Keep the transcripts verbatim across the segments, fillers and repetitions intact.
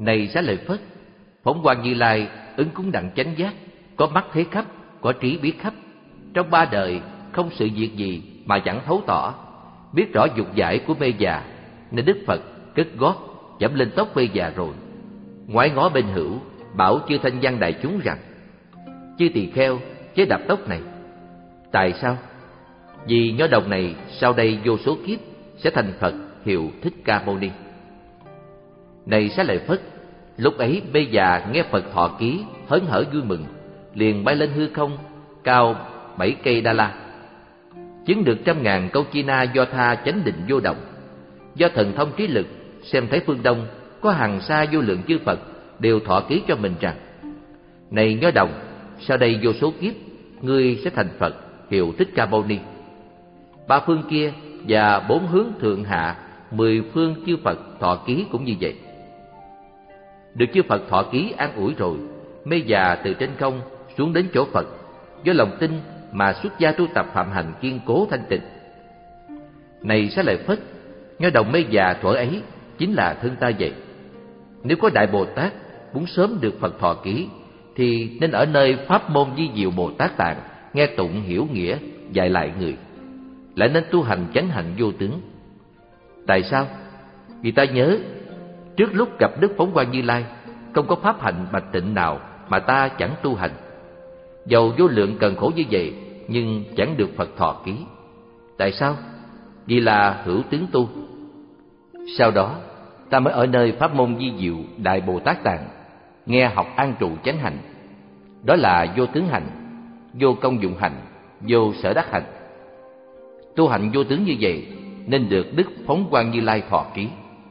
Này Xá Lợi Phất, Phóng Quang Như Lai ứng cúng đặng chánh giác, có mắt thấy khắp, có trí biết khắp. Trong ba đời không sự việc gì mà chẳng thấu tỏ, biết rõ dục giải của mê già, nên Đức Phật cất gót dẫm lên tóc mê già rồi. Ngoái ngó bên hữu, bảo chư thanh văn đại chúng rằng: chư tỳ kheo chế đạp tóc này. Tại sao? Vì nho đồng này sau đây vô số kiếp sẽ thành Phật hiệu Thích Ca Mâu Ni. Này Xá Lợi Phất, lúc ấy mê già nghe Phật thọ ký, hớn hở vui mừng, liền bay lên hư không cao bảy cây đa la, chứng được trăm ngàn câu chi na do tha chánh định vô động. Do thần thông trí lực xem thấy phương đông có hàng xa vô lượng chư Phật đều thọ ký cho mình rằng: này nho đồng, sau đây vô số kiếp ngươi sẽ thành Phật hiệu Thích Ca Mâu Ni. Ba phương kia và bốn hướng thượng hạ, mười phương chư Phật thọ ký cũng như vậy. Được chư Phật thọ ký an ủi rồi, mê già từ trên không xuống đến chỗ Phật, do lòng tin mà xuất gia tu tập phạm hành kiên cố thanh tịnh. Này Xá Lợi Phất, nho đồng mê già thuở ấy chính là thân ta vậy. Nếu có Đại Bồ Tát muốn sớm được Phật thọ ký, thì nên ở nơi pháp môn Di Diệu Bồ Tát Tạng, nghe tụng hiểu nghĩa, dạy lại người. Lại nên tu hành chánh hạnh vô tướng. Tại sao? Vì ta nhớ trước lúc gặp Đức Phóng Quang Như Lai, không có pháp hạnh bạch tịnh nào mà ta chẳng tu hành. Dầu vô lượng cần khổ như vậy, nhưng chẳng được Phật thọ ký. Tại sao? Vì là hữu tướng tu. Sau đó ta mới ở nơi pháp môn Di Diệu Đại Bồ Tát Tạng, nghe học an trụ chánh hạnh. Đó là vô tướng hạnh, vô công dụng hạnh, vô sở đắc hạnh. Tu hạnh vô tướng như vậy nên được Đức Phóng Quang Như Lai thọ ký.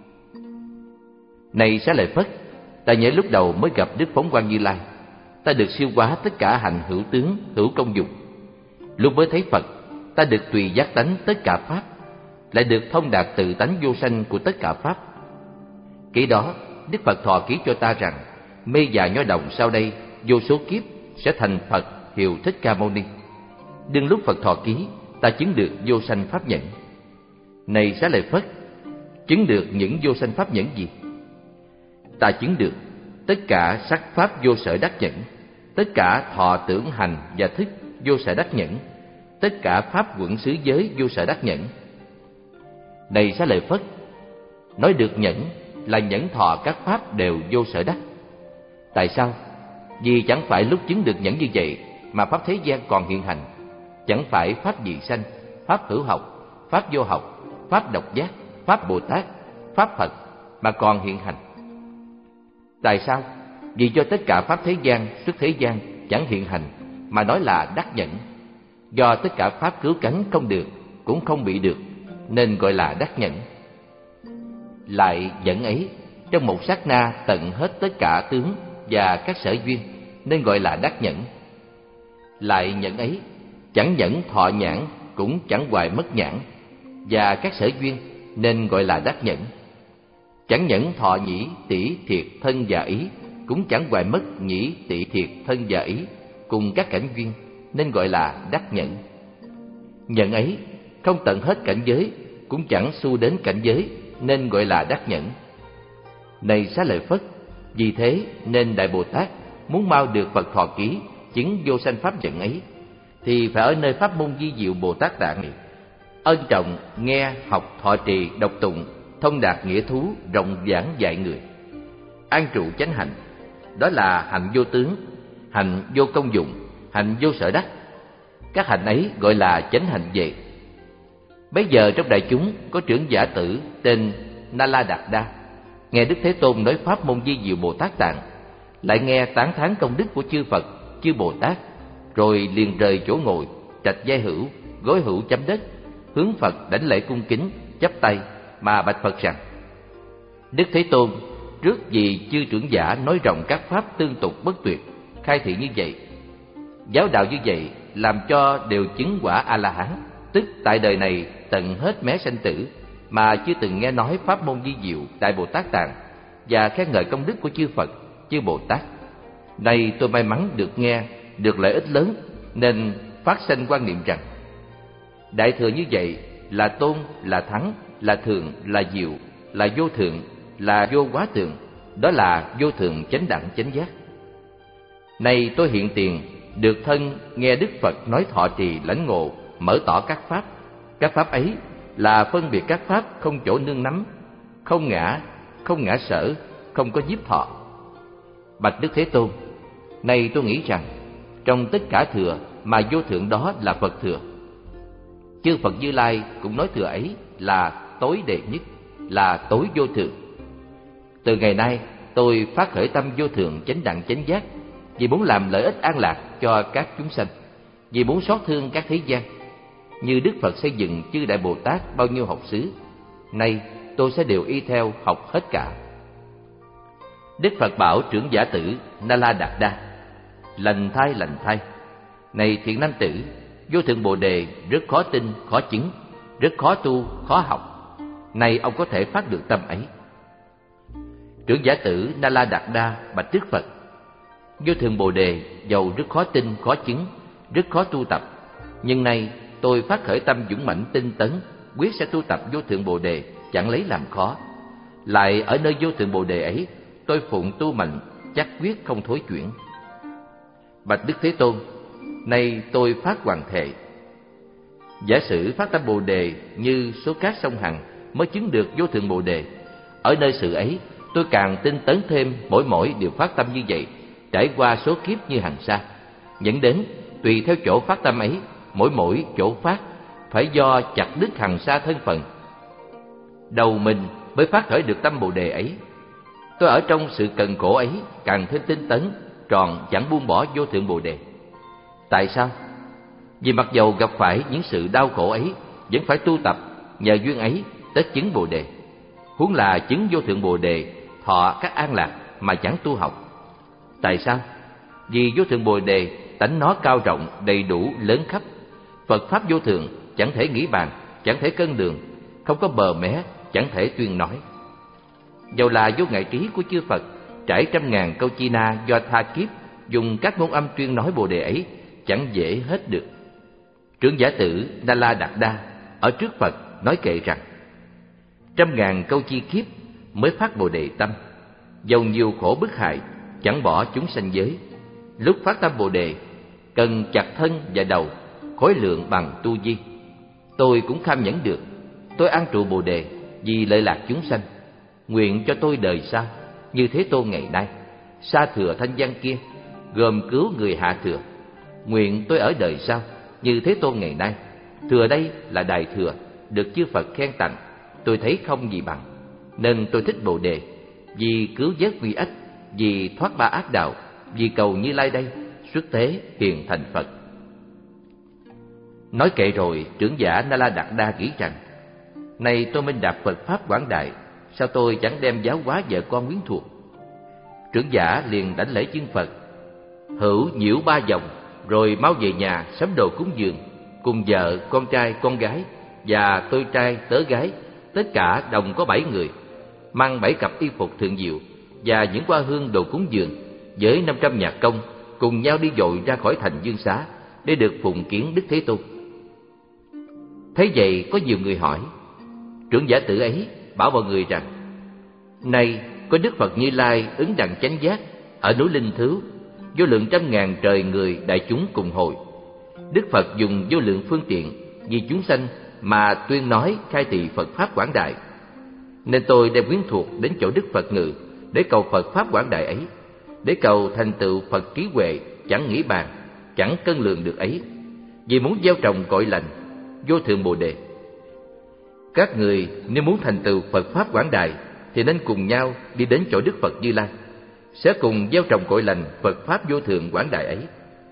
Này Xá Lợi Phất, ta nhớ lúc đầu mới gặp Đức Phóng Quang Như Lai, ta được siêu hóa tất cả hạnh hữu tướng, hữu công dụng. Lúc mới thấy Phật, ta được tùy giác tánh tất cả pháp, lại được thông đạt tự tánh vô sanh của tất cả pháp. Kỹ đó, Đức Phật thọ ký cho ta rằng mê già nho đồng sau đây vô số kiếp sẽ thành Phật hiệu Thích Ca Mâu Ni. Đương lúc Phật thọ ký, ta chứng được vô sanh pháp nhẫn. Này Xá Lợi Phất, chứng được những vô sanh pháp nhẫn gì? Ta chứng được tất cả sắc pháp vô sở đắc nhẫn, tất cả thọ tưởng hành và thức vô sở đắc nhẫn, tất cả pháp quẩn xứ giới vô sở đắc nhẫn. Này Xá Lợi Phất, nói được nhẫn là nhẫn thọ các pháp đều vô sở đắc. Tại sao? Vì chẳng phải lúc chứng được nhẫn như vậy mà pháp thế gian còn hiện hành. Chẳng phải pháp dị sanh, pháp hữu học, pháp vô học, pháp độc giác, pháp Bồ Tát, pháp Phật mà còn hiện hành. Tại sao? Vì cho tất cả pháp thế gian, xuất thế gian chẳng hiện hành mà nói là đắc nhẫn. Do tất cả pháp cứu cánh không được, cũng không bị được, nên gọi là đắc nhẫn. Lại nhẫn ấy trong một sát na tận hết tất cả tướng và các sở duyên, nên gọi là đắc nhẫn. Lại nhẫn ấy chẳng nhẫn thọ nhãn, cũng chẳng hoài mất nhãn và các sở duyên, nên gọi là đắc nhẫn. Chẳng nhẫn thọ nhĩ tỷ thiệt thân và ý, cũng chẳng hoài mất nhĩ tỷ thiệt thân và ý cùng các cảnh duyên, nên gọi là đắc nhẫn. Nhẫn ấy không tận hết cảnh giới, cũng chẳng xu đến cảnh giới, nên gọi là đắc nhẫn. Này Xá Lợi Phất, vì thế nên Đại Bồ Tát muốn mau được Phật thọ ký, chứng vô sanh pháp nhẫn ấy, thì phải ở nơi pháp môn Di Diệu Bồ Tát Tạng này, ân trọng nghe học thọ trì đọc tụng, thông đạt nghĩa thú, rộng giảng dạy người, an trụ chánh hạnh. Đó là hạnh vô tướng, hạnh vô công dụng, hạnh vô sở đắc. Các hạnh ấy gọi là chánh hạnh vậy. Bây giờ trong đại chúng có trưởng giả tử tên Na La Đạt Đa, nghe Đức Thế Tôn nói pháp môn Di Diệu Bồ Tát Tạng, lại nghe tán thán công đức của chư Phật, chư Bồ Tát, rồi liền rời chỗ ngồi, trạch vai hữu, gối hữu chấm đất, hướng Phật đảnh lễ cung kính, chắp tay mà bạch Phật rằng: Đức Thế Tôn, trước vì chư trưởng giả nói rộng các pháp tương tục bất tuyệt, khai thị như vậy, giáo đạo như vậy làm cho đều chứng quả A La Hán, tức tại đời này tận hết mé sanh tử mà chưa từng nghe nói pháp môn Di Diệu Đại Bồ Tát Tạng và khen ngợi công đức của chư Phật, chư Bồ Tát. Nay tôi may mắn được nghe, được lợi ích lớn, nên phát sanh quan niệm rằng đại thừa như vậy là tôn, là thắng, là thường, là diệu, là vô thượng, là vô quá thượng, đó là vô thượng chánh đẳng chánh giác. Nay tôi hiện tiền được thân nghe Đức Phật nói thọ trì lãnh ngộ, mở tỏ các pháp. Các pháp ấy là phân biệt các pháp không chỗ nương nắm, không ngã, không ngã sở, không có nhiếp thọ. Bạch Đức Thế Tôn, nay tôi nghĩ rằng trong tất cả thừa mà vô thượng đó là Phật thừa. Chư Phật Như Lai cũng nói thừa ấy là tối đệ nhất, là tối vô thượng. Từ ngày nay tôi phát khởi tâm vô thượng chánh đẳng chánh giác, vì muốn làm lợi ích an lạc cho các chúng sanh, vì muốn xót thương các thế gian. Như Đức Phật xây dựng chư Đại Bồ Tát bao nhiêu học xứ, nay tôi sẽ đều y theo học hết cả. Đức Phật bảo trưởng giả tử Na La Đạt Đa: lành thay lành thay, này thiện nam tử, vô thượng Bồ Đề rất khó tin, khó chứng, rất khó tu, khó học. Nay ông có thể phát được tâm ấy. Trưởng giả tử Na La Đạt Đa bạch Đức Phật: vô thượng Bồ Đề dầu rất khó tin, khó chứng, rất khó tu tập, nhưng nay tôi phát khởi tâm dũng mãnh tinh tấn, quyết sẽ tu tập vô thượng Bồ Đề, chẳng lấy làm khó. Lại ở nơi vô thượng Bồ Đề ấy, tôi phụng tu mạnh, chắc quyết không thối chuyển. Bạch Đức Thế Tôn, nay tôi phát hoàng thệ. Giả sử phát tâm Bồ Đề như số cát sông Hằng mới chứng được vô thượng Bồ Đề. Ở nơi sự ấy, tôi càng tinh tấn thêm, mỗi mỗi đều phát tâm như vậy, trải qua số kiếp như hằng sa, dẫn đến tùy theo chỗ phát tâm ấy, mỗi mỗi chỗ phát phải do chặt đứt hằng sa thân phận, đầu mình mới phát khởi được tâm Bồ Đề ấy. Tôi ở trong sự cần khổ ấy càng thêm tinh tấn, tròn chẳng buông bỏ vô thượng Bồ Đề. Tại sao? Vì mặc dầu gặp phải những sự đau khổ ấy, vẫn phải tu tập, nhờ duyên ấy tất chứng Bồ Đề. Huống là chứng vô thượng Bồ Đề, thọ các an lạc mà chẳng tu học. Tại sao? Vì vô thượng Bồ Đề tánh nó cao rộng, đầy đủ, lớn khắp. Phật pháp vô thượng chẳng thể nghĩ bàn, chẳng thể cân đường, không có bờ mé, chẳng thể tuyên nói. Dầu là vô ngại trí của chư Phật, trải trăm ngàn câu chi na do tha kiếp dùng các ngôn âm tuyên nói Bồ Đề ấy, chẳng dễ hết được. Trưởng giả tử Na La Đạt Đa ở trước Phật nói kệ rằng: trăm ngàn câu chi kiếp mới phát Bồ Đề tâm, dầu nhiều khổ bức hại, chẳng bỏ chúng sanh giới. Lúc phát tâm Bồ Đề, cần chặt thân và đầu, khối lượng bằng tu di. Tôi cũng kham nhẫn được. Tôi an trụ Bồ Đề vì lợi lạc chúng sanh. Nguyện cho tôi đời sau như Thế Tôn ngày nay, sa thừa thanh văn kia, gồm cứu người hạ thừa. Nguyện tôi ở đời sau như Thế Tôn ngày nay. Thừa đây là đại thừa, được chư Phật khen tặng, tôi thấy không gì bằng. Nên tôi thích Bồ Đề, vì cứu vớt quy ách, vì thoát ba ác đạo, vì cầu Như Lai đây xuất thế hiền thành Phật. Nói kệ rồi, trưởng giả Na La Đạt Đa nghĩ rằng: này tôi minh đạt Phật pháp quảng đại, sao tôi chẳng đem giáo hóa vợ con quyến thuộc? Trưởng giả liền đảnh lễ chân Phật, hữu nhiễu ba vòng, rồi mau về nhà sắm đồ cúng dường, cùng vợ, con trai, con gái và tôi trai, tớ gái, tất cả đồng có bảy người, mang bảy cặp y phục thượng diệu và những hoa hương đồ cúng dường với năm trăm nhạc công, cùng nhau đi dội ra khỏi thành Dương Xá để được phụng kiến Đức Thế Tôn. Thấy vậy có nhiều người hỏi. Trưởng giả tử ấy bảo mọi người rằng: này có Đức Phật Như Lai ứng đẳng chánh giác ở núi Linh Thứu, vô lượng trăm ngàn trời người đại chúng cùng hội. Đức Phật dùng vô lượng phương tiện vì chúng sanh mà tuyên nói khai thị Phật pháp quảng đại. Nên tôi đem quyến thuộc đến chỗ Đức Phật ngự để cầu Phật pháp quảng đại ấy, để cầu thành tựu Phật trí huệ chẳng nghĩ bàn, chẳng cân lượng được ấy, vì muốn gieo trồng cội lành vô thượng Bồ Đề. Các người nếu muốn thành tựu Phật pháp quảng đại thì nên cùng nhau đi đến chỗ Đức Phật Như Lai, sẽ cùng gieo trồng cội lành Phật pháp vô thượng quảng đại ấy.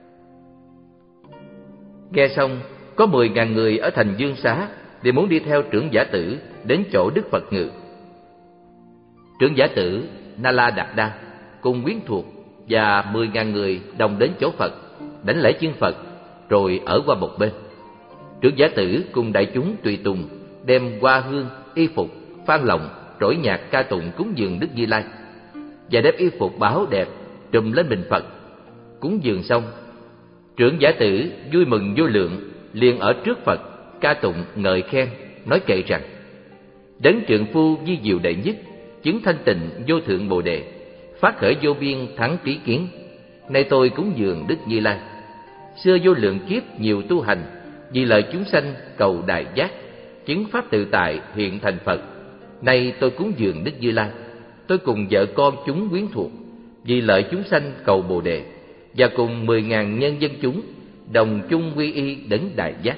Nghe xong, có mười ngàn người ở thành Dương Xá thì muốn đi theo trưởng giả tử đến chỗ Đức Phật ngự. Trưởng giả tử Na La Đạt Đa cùng quyến thuộc và mười ngàn người đồng đến chỗ Phật, đảnh lễ chân Phật, rồi ở qua một bên. Trưởng giả tử cùng đại chúng tùy tùng đem hoa hương, y phục, phan lọng, trỗi nhạc ca tụng cúng dường Đức Như Lai, và đem y phục báo đẹp trùm lên mình Phật. Cúng dường xong, trưởng giả tử vui mừng vô lượng, liền ở trước Phật ca tụng ngợi khen, nói kệ rằng: đấng trượng phu vi diệu đệ nhất, chứng thanh tịnh vô thượng Bồ đề, phát khởi vô biên thắng trí kiến. Nay tôi cúng dường Đức Như Lai. Xưa vô lượng kiếp nhiều tu hành, vì lợi chúng sanh cầu đại giác, chứng pháp tự tại hiện thành Phật. Nay tôi cúng dường Đức Như Lai. Tôi cùng vợ con chúng quyến thuộc, vì lợi chúng sanh cầu Bồ đề, và cùng mười ngàn nhân dân chúng đồng chung quy y đấng đại giác.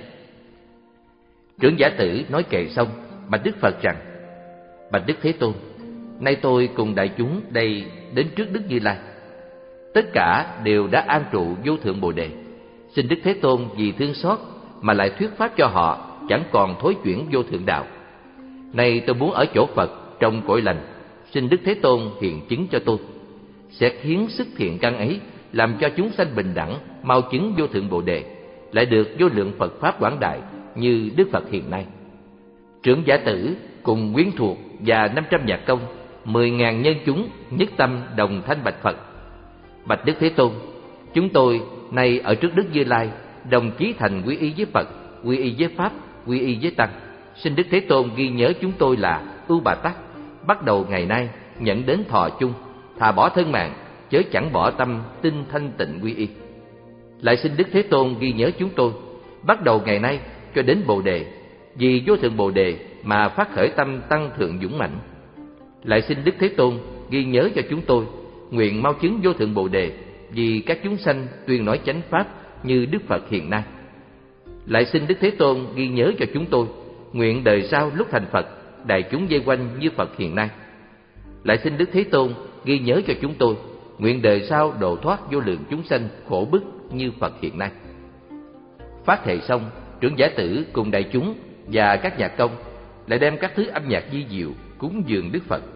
Trưởng Giả Tử nói kệ xong, bạch Đức Phật rằng: Bạch Đức Thế Tôn, nay tôi cùng đại chúng đây đến trước Đức Như Lai. Tất cả đều đã an trụ vô thượng Bồ đề. Xin Đức Thế Tôn vì thương xót mà lại thuyết pháp cho họ chẳng còn thối chuyển vô thượng đạo. Nay tôi muốn ở chỗ Phật trong cõi lành, xin Đức Thế Tôn hiện chứng cho tôi, sẽ khiến sức thiện căn ấy làm cho chúng sanh bình đẳng, mau chứng vô thượng Bồ đề, lại được vô lượng Phật pháp quảng đại như Đức Phật hiện nay. Trưởng Giả Tử cùng quyến thuộc và năm trăm nhạc công, mười ngàn nhân chúng nhất tâm đồng thanh bạch Phật: Bạch Đức Thế Tôn, chúng tôi nay ở trước Đức Như Lai, đồng chí thành quy y với Phật, quy y với Pháp, quy y với Tăng. Xin Đức Thế Tôn ghi nhớ chúng tôi là Ưu Bà Tắc, bắt đầu ngày nay nhận đến thọ chung, thà bỏ thân mạng, chớ chẳng bỏ tâm tinh thanh tịnh quy y. Lại xin Đức Thế Tôn ghi nhớ chúng tôi, bắt đầu ngày nay cho đến Bồ đề, vì vô thượng Bồ đề mà phát khởi tâm tăng thượng dũng mãnh. Lại xin Đức Thế Tôn ghi nhớ cho chúng tôi, nguyện mau chứng vô thượng Bồ đề, vì các chúng sanh tuyên nói chánh pháp như Đức Phật hiện nay. Lại xin Đức Thế Tôn ghi nhớ cho chúng tôi, nguyện đời sau lúc thành Phật, đại chúng vây quanh như Phật hiện nay. Lại xin Đức Thế Tôn ghi nhớ cho chúng tôi, nguyện đời sau độ thoát vô lượng chúng sanh khổ bức như Phật hiện nay. Phát thệ xong, Trưởng Giả Tử cùng đại chúng và các nhạc công lại đem các thứ âm nhạc vi diệu cúng dường Đức Phật.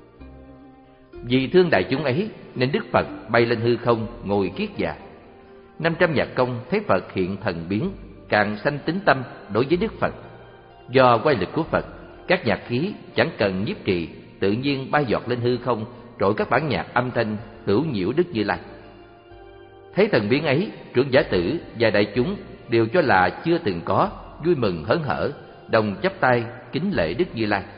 Vì thương đại chúng ấy nên Đức Phật bay lên hư không ngồi kiết già. Năm trăm nhạc công thấy Phật hiện thần biến, càng sanh tín tâm đối với Đức Phật. Do quay lực của Phật, các nhạc khí chẳng cần nhiếp trì, tự nhiên bay giọt lên hư không, trội các bản nhạc âm thanh hữu nhiễu Đức Như Lai. Thấy thần biến ấy, Trưởng Giả Tử và đại chúng đều cho là chưa từng có, vui mừng hớn hở, đồng chắp tay kính lễ Đức Như Lai.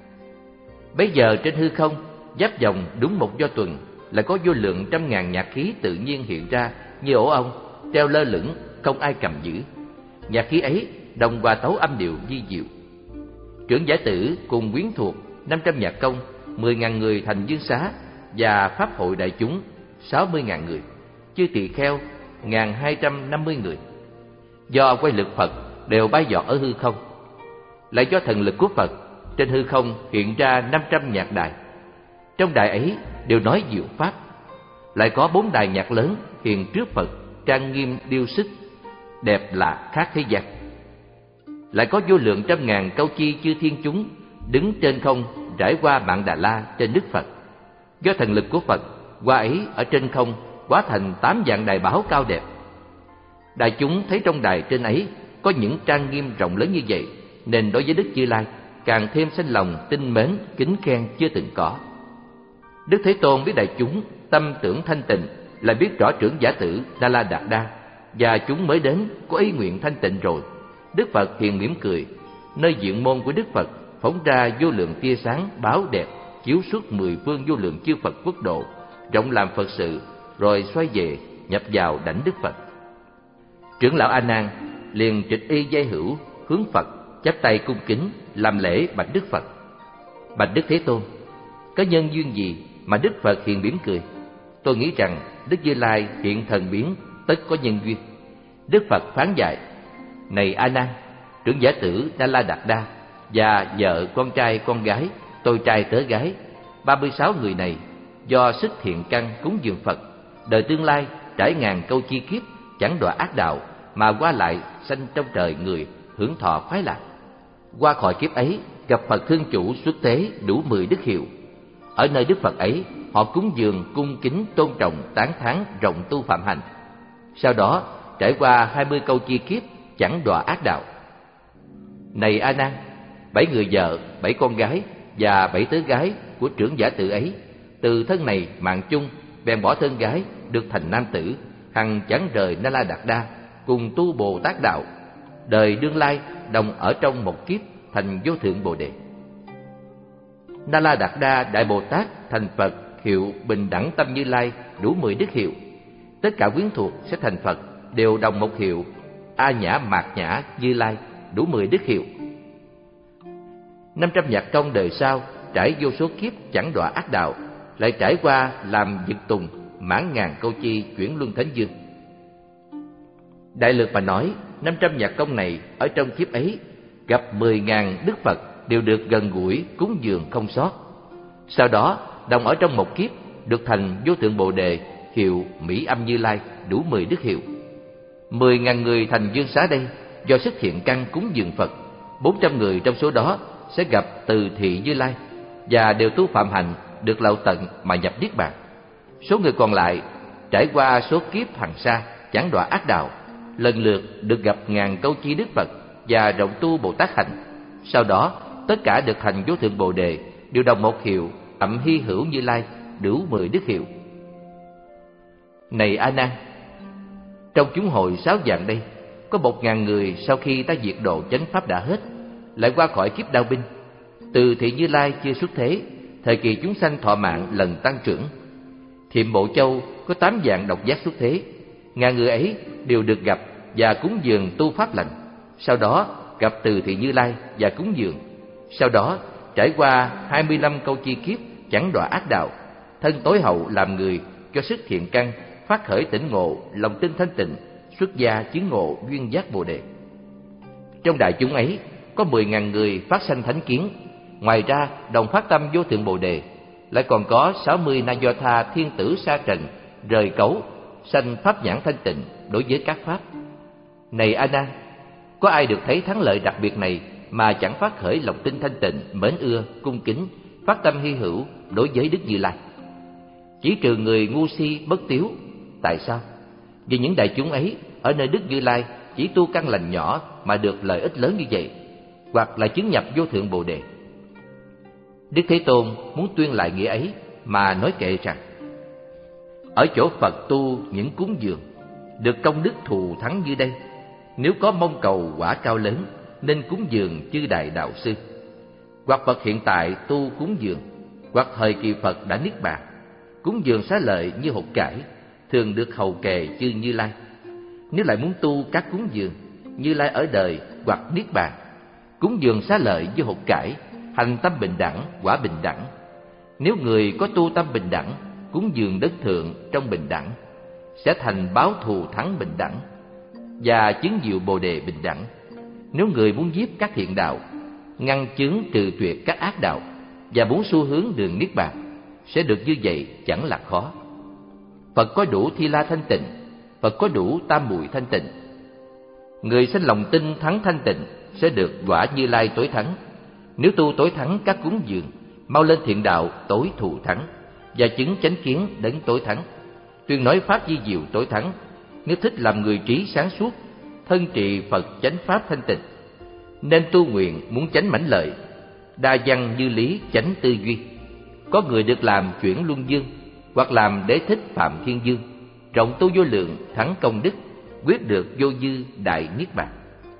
Bấy giờ trên hư không, giáp vòng đúng một do tuần, là có vô lượng trăm ngàn nhạc khí tự nhiên hiện ra như ổ ong, treo lơ lửng, không ai cầm giữ. Nhạc khí ấy đồng hòa tấu âm điệu vi diệu. Trưởng Giả Tử cùng quyến thuộc năm trăm nhạc công, mười ngàn người thành Dương Xá, và pháp hội đại chúng sáu mươi ngàn người, chư tỳ kheo ngàn hai trăm năm mươi người. Do quay lực Phật đều bay giọt ở hư không. Lại do thần lực của Phật, trên hư không hiện ra năm trăm nhạc đài. Trong đài ấy đều nói diệu pháp. Lại có bốn đài nhạc lớn hiện trước Phật, trang nghiêm điêu sức, đẹp lạ khác thế gian. Lại có vô lượng trăm ngàn câu chi chư thiên chúng đứng trên không trải qua Mạn Đà La trên Đức Phật. Do thần lực của Phật, qua ấy ở trên không hóa thành tám vạn đài bảo cao đẹp. Đại chúng thấy trong đài trên ấy có những trang nghiêm rộng lớn như vậy, nên đối với Đức Như Lai càng thêm sanh lòng tinh mến kính khen chưa từng có. Đức Thế Tôn biết đại chúng tâm tưởng thanh tịnh, là biết rõ Trưởng Giả Tử Đa La Đạt Đa và chúng mới đến có ý nguyện thanh tịnh rồi. Đức Phật hiền mỉm cười, nơi diện môn của Đức Phật phóng ra vô lượng tia sáng báo đẹp, chiếu suốt mười phương vô lượng chư Phật quốc độ, rộng làm Phật sự, rồi xoay về nhập vào đảnh Đức Phật. Trưởng lão A Nan liền trịch y giai hữu hướng Phật, chắp tay cung kính làm lễ bạch Đức Phật: Bạch Đức Thế Tôn, có nhân duyên gì mà Đức Phật hiền mỉm cười? Tôi nghĩ rằng Đức Như Lai hiện thần biến tất có nhân duyên. Đức Phật phán dạy: Này A Nan, Trưởng Giả Tử Đa La Đạt Đa và vợ con trai con gái, tôi trai tớ gái, ba mươi sáu người này do sức thiện căn cúng dường Phật, đời tương lai trải ngàn câu chi kiếp chẳng đọa ác đạo, mà qua lại sanh trong trời người hưởng thọ khoái lạc. Qua khỏi kiếp ấy gặp Phật Thương Chủ xuất thế đủ mười đức hiệu. Ở nơi Đức Phật ấy, họ cúng dường cung kính tôn trọng tán thán rộng tu phạm hành. Sau đó trải qua hai mươi câu chi kiếp chẳng đọa ác đạo. Này A Nan, bảy người vợ, bảy con gái và bảy tớ gái của Trưởng Giả Tử ấy, từ thân này mạng chung bèn bỏ thân gái được thành nam tử, hằng chẳng rời Na La Đạt Đa, cùng tu Bồ Tát đạo, đời đương lai đồng ở trong một kiếp thành vô thượng Bồ đề. Na La Đạt Đa Đại Bồ Tát thành Phật hiệu Bình Đẳng Tâm Như Lai đủ mười đức hiệu. Tất cả quyến thuộc sẽ thành Phật đều đồng một hiệu A Nhã Mạt Nhã Như Lai đủ mười đức hiệu. Năm trăm nhạc công đời sau trải vô số kiếp chẳng đọa ác đạo, lại trải qua làm Dực Tùng mãn ngàn câu chi chuyển luân thánh dương. Đại lược mà nói, năm trăm nhạc công này ở trong kiếp ấy gặp mười ngàn đức Phật đều được gần gũi cúng dường không sót. Sau đó đồng ở trong một kiếp được thành vô thượng Bồ Đề hiệu Mỹ Âm Như Lai đủ mười đức hiệu. Mười ngàn người thành dương xá đây do xuất hiện căn cúng dường Phật. Bốn trăm người trong số đó sẽ gặp Từ Thị Như Lai và đều tu phạm hạnh được lậu tận mà nhập niết bàn. Số người còn lại trải qua số kiếp hằng sa chẳng đọa ác đạo, lần lượt được gặp ngàn câu chi đức Phật và rộng tu Bồ Tát hạnh. Sau đó tất cả được thành vô thượng Bồ Đề đều đồng một hiệu Ậm Hy Hữu Như Lai đủ mười đức hiệu. Này A Nan, trong chúng hội sáu dạng đây có một ngàn người sau khi ta diệt độ chánh pháp đã hết, lại qua khỏi kiếp đao binh. Từ Thị Như Lai chưa xuất thế, thời kỳ chúng sanh thọ mạng lần tăng trưởng. Thiệm Bộ Châu có tám dạng độc giác xuất thế, ngàn người ấy đều được gặp và cúng dường tu pháp lành. Sau đó gặp Từ Thị Như Lai và cúng dường. Sau đó trải qua hai mươi lăm câu chi kiếp chẳng đọa ác đạo, thân tối hậu làm người cho sức thiện căn, phát khởi tỉnh ngộ, lòng tin thanh tịnh, xuất gia chứng ngộ duyên giác Bồ Đề. Trong đại chúng ấy có mười ngàn người phát sanh thánh kiến. Ngoài ra đồng phát tâm vô thượng Bồ Đề, lại còn có sáu mươi na do tha thiên tử sa trần rời cấu, sanh pháp nhãn thanh tịnh đối với các pháp. Này A Nan, có ai được thấy thắng lợi đặc biệt này mà chẳng phát khởi lòng tin thanh tịnh, mến ưa, cung kính, phát tâm hy hữu đối với Đức Như Lai? Chỉ trừ người ngu si bất tiếu. Tại sao? Vì những đại chúng ấy ở nơi Đức Như Lai chỉ tu căn lành nhỏ mà được lợi ích lớn như vậy, hoặc là chứng nhập vô thượng Bồ Đề. Đức Thế Tôn muốn tuyên lại nghĩa ấy mà nói kệ rằng: ở chỗ Phật tu những cúng dường, được công đức thù thắng như đây, nếu có mong cầu quả cao lớn, nên cúng dường chư đại đạo sư. Hoặc Phật hiện tại tu cúng dường, hoặc thời kỳ Phật đã niết bàn, cúng dường xá lợi như hột cải, thường được hầu kề chư Như Lai. Nếu lại muốn tu các cúng dường, Như Lai ở đời hoặc niết bàn, cúng dường xá lợi như hột cải, hành tâm bình đẳng, quả bình đẳng. Nếu người có tu tâm bình đẳng, cúng dường đất thượng trong bình đẳng, sẽ thành báo thù thắng bình đẳng và chứng diệu Bồ Đề bình đẳng. Nếu người muốn giết các thiện đạo, ngăn chướng trừ tuyệt các ác đạo và muốn xu hướng đường niết bàn, sẽ được như vậy chẳng là khó. Phật có đủ Thi La thanh tịnh, Phật có đủ Tam Muội thanh tịnh. Người sanh lòng tin thắng thanh tịnh sẽ được quả Như Lai tối thắng. Nếu tu tối thắng các cúng dường, mau lên thiện đạo tối thù thắng và chứng chánh kiến đến tối thắng. Tuyên nói pháp di diệu tối thắng. Nếu thích làm người trí sáng suốt, thân trì Phật chánh pháp thanh tịnh, nên tu nguyện muốn chánh mãnh lợi, đa văn như lý chánh tư duy. Có người được làm chuyển luân dương, hoặc làm đế thích phạm thiên dương, rộng tu vô lượng thắng công đức, quyết được vô dư đại niết bàn.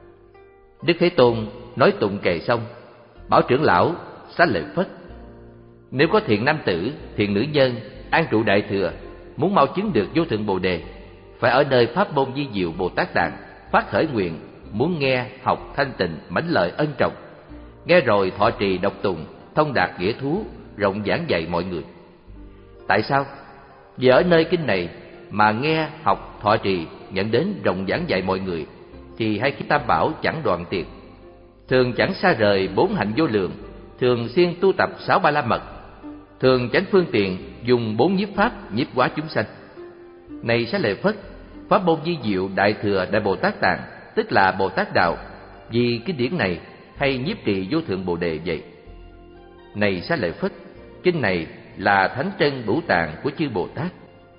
Đức Thế Tôn nói tụng kệ xong, bảo trưởng lão Xá Lợi Phất: nếu có thiện nam tử, thiện nữ nhân an trụ đại thừa, muốn mau chứng được vô thượng Bồ Đề, phải ở nơi pháp môn di diệu Bồ Tát Tạng phát khởi nguyện muốn nghe học thanh tịnh mãnh lợi ân trọng, nghe rồi thọ trì đọc tụng thông đạt nghĩa thú, rộng giảng dạy mọi người. Tại sao? Vì ở nơi kinh này mà nghe học thọ trì nhận đến rộng giảng dạy mọi người, thì hai khi tam bảo chẳng đoạn tuyệt, thường chẳng xa rời bốn hạnh vô lượng, thường xuyên tu tập sáu ba la mật, thường chánh phương tiện dùng bốn nhiếp pháp nhiếp hóa chúng sanh. Này Xá Lợi Phất, pháp môn di diệu đại thừa đại Bồ Tát Tạng tức là Bồ Tát đạo, vì kinh điển này hay nhiếp trì vô thượng Bồ Đề vậy. Này Xá Lợi Phất, kinh này là thánh trân bửu tạng của chư Bồ Tát.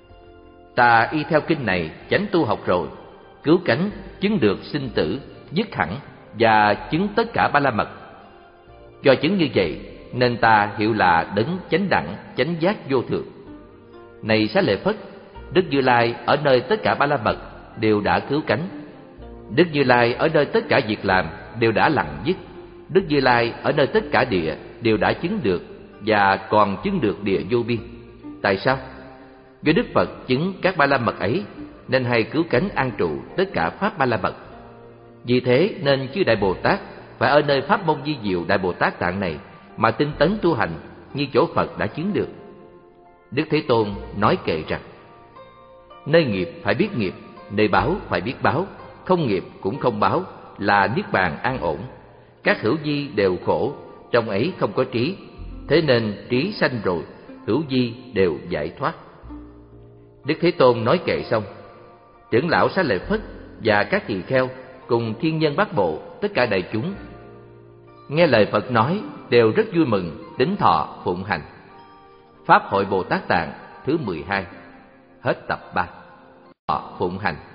Ta y theo kinh này chánh tu học rồi, cứu cánh chứng được sinh tử, dứt hẳn và chứng tất cả ba la mật. Do chứng như vậy nên ta hiệu là đấng chánh đẳng, chánh giác vô thượng. Này Xá Lợi Phất, Đức Như Lai ở nơi tất cả ba la mật đều đã cứu cánh. Đức Như Lai ở nơi tất cả việc làm đều đã lặng dứt. Đức Như Lai ở nơi tất cả địa đều đã chứng được và còn chứng được địa vô biên. Tại sao? Do Đức Phật chứng các ba la mật ấy nên hay cứu cánh an trụ tất cả pháp ba la mật. Vì thế nên chư Đại Bồ Tát phải ở nơi pháp môn vi diệu Đại Bồ Tát Tạng này mà tinh tấn tu hành như chỗ Phật đã chứng được. Đức Thế Tôn nói kệ rằng: nơi nghiệp phải biết nghiệp, nơi báo phải biết báo, không nghiệp cũng không báo, là niết bàn an ổn. Các hữu vi đều khổ, trong ấy không có trí, thế nên trí sanh rồi, hữu vi đều giải thoát. Đức Thế Tôn nói kệ xong, trưởng lão Xá Lợi Phất và các tỳ kheo cùng thiên nhân bát bộ, tất cả đại chúng nghe lời Phật nói đều rất vui mừng, tín thọ phụng hành. Pháp hội Bồ Tát Tạng thứ mười hai. Hết tập ba. Thọ phụng hành.